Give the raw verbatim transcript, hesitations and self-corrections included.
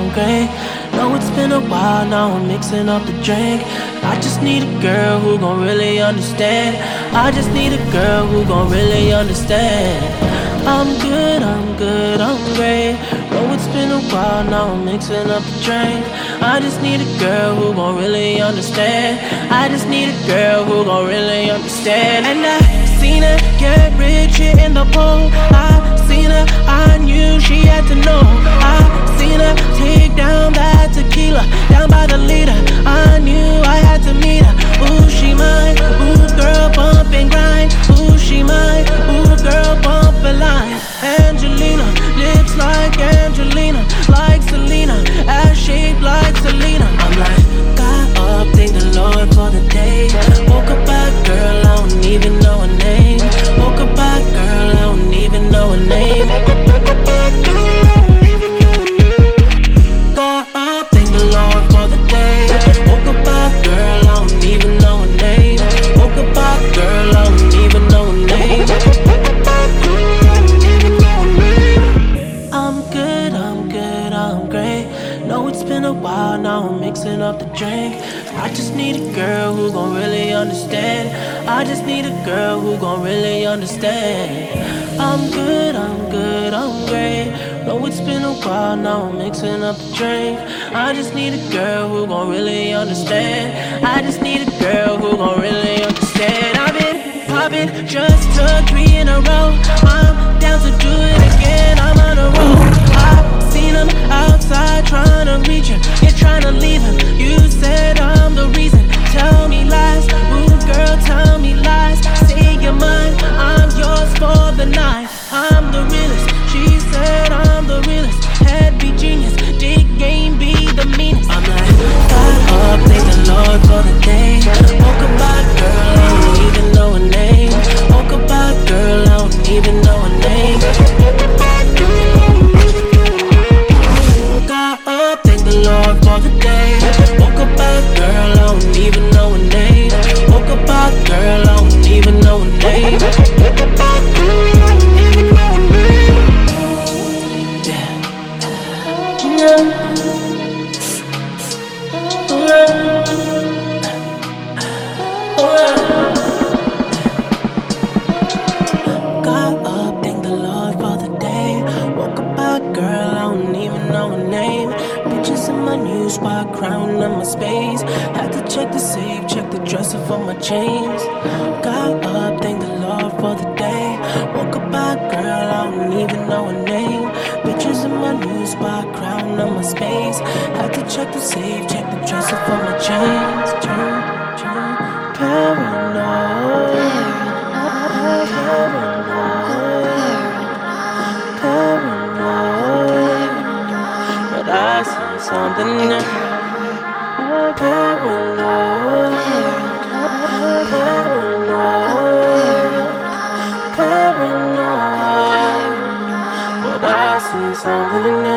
I'm great. Know it's been a while, now I'm mixing up the drink. I just need a girl who gon' really understand. I just need a girl who gon' really understand. I'm good, I'm good, I'm great. Know it's been a while, now I'm mixing up the drink. I just need a girl who gon' really understand. I just need a girl who gon' really understand. And I seen her get rich here in the pool. I seen her, I knew she had to know. I seen her take down that tequila, down by the leader. I knew I had to meet her. Ooh, she mine. Ooh, girl, bump and grind. Ooh, she mine. Ooh, girl, bump a line. Angelina, lips like Angelina, like Selena, ass shaped like Selena. I'm like, got up, thank the Lord for the day. Woke up back, girl, I don't even know her name. Woke up back, girl, I don't even know her name. Got up, thank the Lord for the day. Woke up back, girl, I don't even know her name. Woke up back, girl, I don't even know her name. I'm good, I'm good, I'm great. Know it's been a while, now I'm mixing up the drink. I just need a girl who gon' really understand. I just need a girl who gon' really understand. I'm good, I'm good, I'm great. Know it's been a while, now I'm mixing up the drink. I just need a girl who gon' really understand. I just need a girl who gon' really understand. I've been popping, just took three in a row. I'm down to do it again, I'm on a roll. I've seen him outside trying to reach him, yeah, trying to leave him. You said I'm the reason, tell me lies. Ooh, girl, tell me lies. Say you're mine, I'm yours for the night. I'm the realest, she said I'm the realest. Head be genius, dick game be the meanest. I'm like, got up, thank the Lord for the day. Woke up back, girl, I don't even know her name. Woke up back, girl, I don't even know her name. Got up, thank the Lord for the day. Woke up back, girl, I don't even know her name. Woke up back, girl, I don't even know her name. Woke up back, girl, I don't even know her name. Yeah. Yeah. Got up, thank the Lord for the day. Woke up back, girl, I don't even know her name. Bitches in my new spot, crown on my space. Had to check the safe, check the dresser for my chains. Got up, thank the Lord for the day. Woke up back, girl, I don't even know her name. Bitches in my new spot, crown on my space. Had to check the safe, check the dresser for my chains. Turn, turn, paranoid. Paranoid. Paranoid. But I see something new. Paranoid. Paranoid. Paranoid. But I see something new.